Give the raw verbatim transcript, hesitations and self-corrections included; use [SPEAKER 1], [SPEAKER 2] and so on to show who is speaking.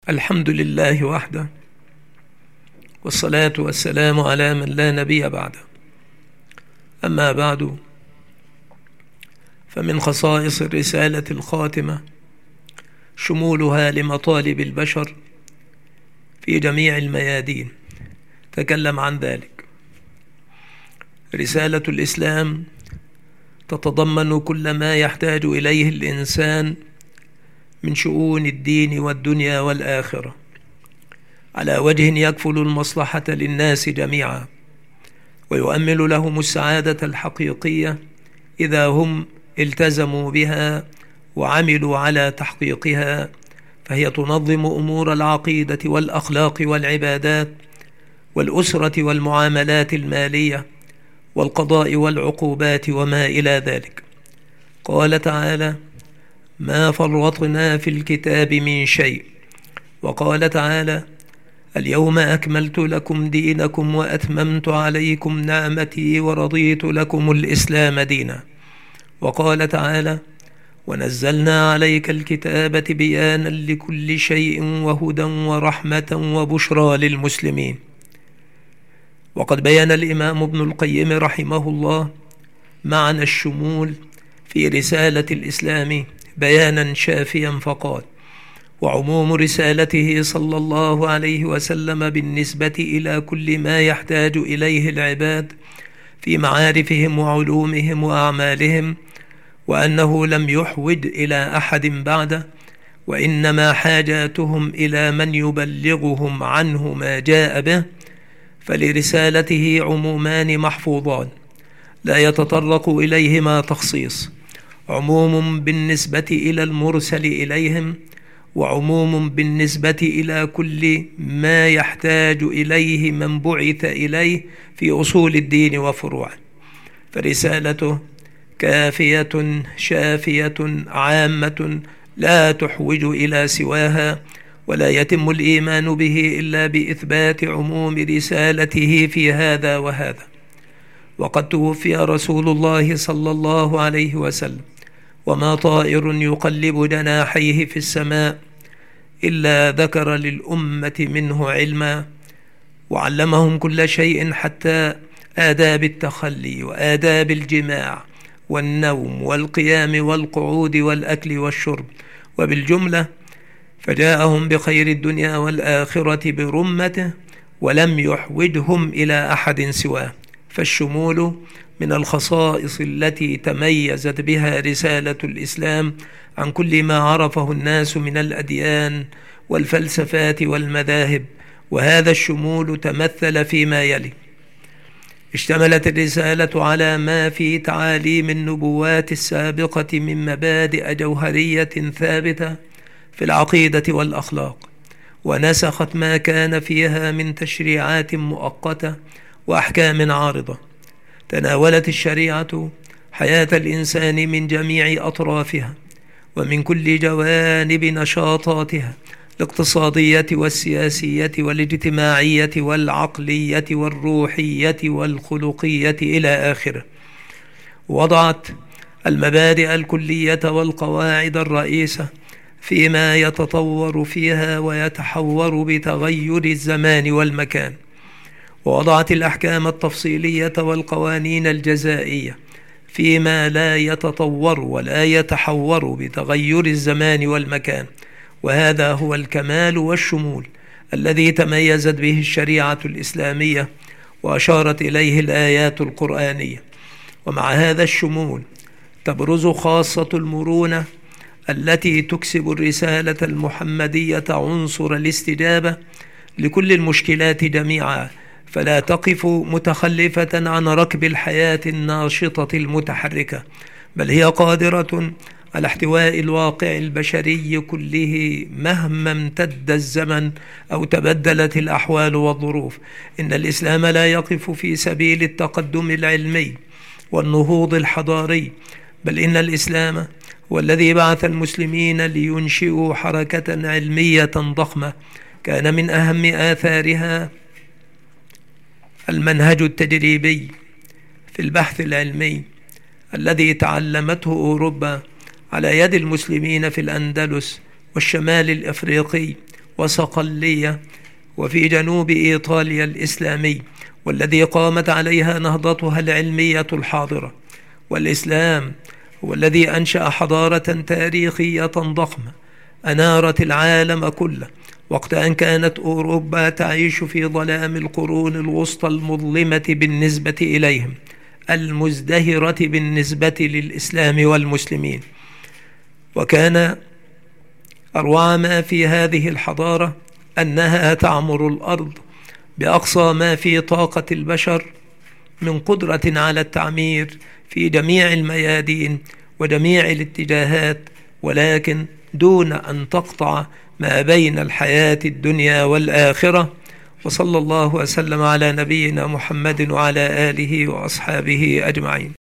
[SPEAKER 1] الحمد لله وحده، والصلاة والسلام على من لا نبي بعده. أما بعد، فمن خصائص الرسالة الخاتمة شمولها لمطالب البشر في جميع الميادين. تكلم عن ذلك. رسالة الإسلام تتضمن كل ما يحتاج إليه الإنسان من شؤون الدين والدنيا والآخرة على وجه يكفل المصلحة للناس جميعا، ويؤمل لهم السعادة الحقيقية إذا هم التزموا بها وعملوا على تحقيقها. فهي تنظم أمور العقيدة والأخلاق والعبادات والأسرة والمعاملات المالية والقضاء والعقوبات وما إلى ذلك. قال تعالى: ما فرطنا في الكتاب من شيء. وقال تعالى: اليوم أكملت لكم دينكم وأتممت عليكم نعمتي ورضيت لكم الإسلام دينا. وقال تعالى: ونزلنا عليك الكتاب بيانا لكل شيء وهدى ورحمة وبشرى للمسلمين. وقد بيان الإمام ابن القيم رحمه الله معنى الشمول في رسالة الإسلام بيانا شافيا، فقال: وعموم رسالته صلى الله عليه وسلم بالنسبة إلى كل ما يحتاج إليه العباد في معارفهم وعلومهم وأعمالهم، وأنه لم يحوج إلى أحد بعده، وإنما حاجاتهم إلى من يبلغهم عنه ما جاء به. فلرسالته عمومان محفوظان لا يتطرق إليهما تخصيص: عموم بالنسبة إلى المرسل إليهم، وعموم بالنسبة إلى كل ما يحتاج إليه من بعث إليه في أصول الدين وفروعه. فرسالته كافية شافية عامة لا تحوج إلى سواها، ولا يتم الإيمان به إلا بإثبات عموم رسالته في هذا وهذا. وقد توفي رسول الله صلى الله عليه وسلم وما طائر يقلب جناحيه في السماء إلا ذكر للأمة منه علما، وعلمهم كل شيء حتى آداب التخلي وآداب الجماع والنوم والقيام والقعود والأكل والشرب. وبالجملة فجاءهم بخير الدنيا والآخرة برمته، ولم يحوجهم إلى أحد سواه. فالشمول من الخصائص التي تميزت بها رسالة الإسلام عن كل ما عرفه الناس من الأديان والفلسفات والمذاهب. وهذا الشمول تمثل فيما يلي: اشتملت الرسالة على ما في تعاليم النبوات السابقة من مبادئ جوهرية ثابتة في العقيدة والأخلاق، ونسخت ما كان فيها من تشريعات مؤقتة وأحكام عارضة. تناولت الشريعة حياة الإنسان من جميع أطرافها ومن كل جوانب نشاطاتها الاقتصادية والسياسية والاجتماعية والعقلية والروحية والخلقية إلى آخره. وضعت المبادئ الكلية والقواعد الرئيسة فيما يتطور فيها ويتحور بتغير الزمان والمكان. ووضعت الأحكام التفصيلية والقوانين الجزائية فيما لا يتطور ولا يتحور بتغير الزمان والمكان. وهذا هو الكمال والشمول الذي تميزت به الشريعة الإسلامية وأشارت إليه الآيات القرآنية. ومع هذا الشمول تبرز خاصة المرونة التي تكسب الرسالة المحمدية عنصر الاستجابة لكل المشكلات جميعا، فلا تقف متخلفة عن ركب الحياة الناشطة المتحركة، بل هي قادرة على احتواء الواقع البشري كله مهما امتد الزمن أو تبدلت الأحوال والظروف. إن الإسلام لا يقف في سبيل التقدم العلمي والنهوض الحضاري، بل إن الإسلام هو الذي بعث المسلمين لينشئوا حركة علمية ضخمة كان من أهم آثارها المنهج التجريبي في البحث العلمي الذي تعلمته أوروبا على يد المسلمين في الأندلس والشمال الأفريقي وصقلية وفي جنوب إيطاليا الإسلامي، والذي قامت عليها نهضتها العلمية الحاضرة. والإسلام هو الذي أنشأ حضارة تاريخية ضخمة أنارت العالم كله، وقت أن كانت أوروبا تعيش في ظلام القرون الوسطى المظلمة بالنسبة إليهم، المزدهرة بالنسبة للإسلام والمسلمين. وكان أروع ما في هذه الحضارة أنها تعمر الأرض بأقصى ما في طاقة البشر من قدرة على التعمير في جميع الميادين وجميع الاتجاهات، ولكن دون أن تقطع ما بين الحياة الدنيا والآخرة. وصلى الله وسلم على نبينا محمد وعلى آله وأصحابه أجمعين.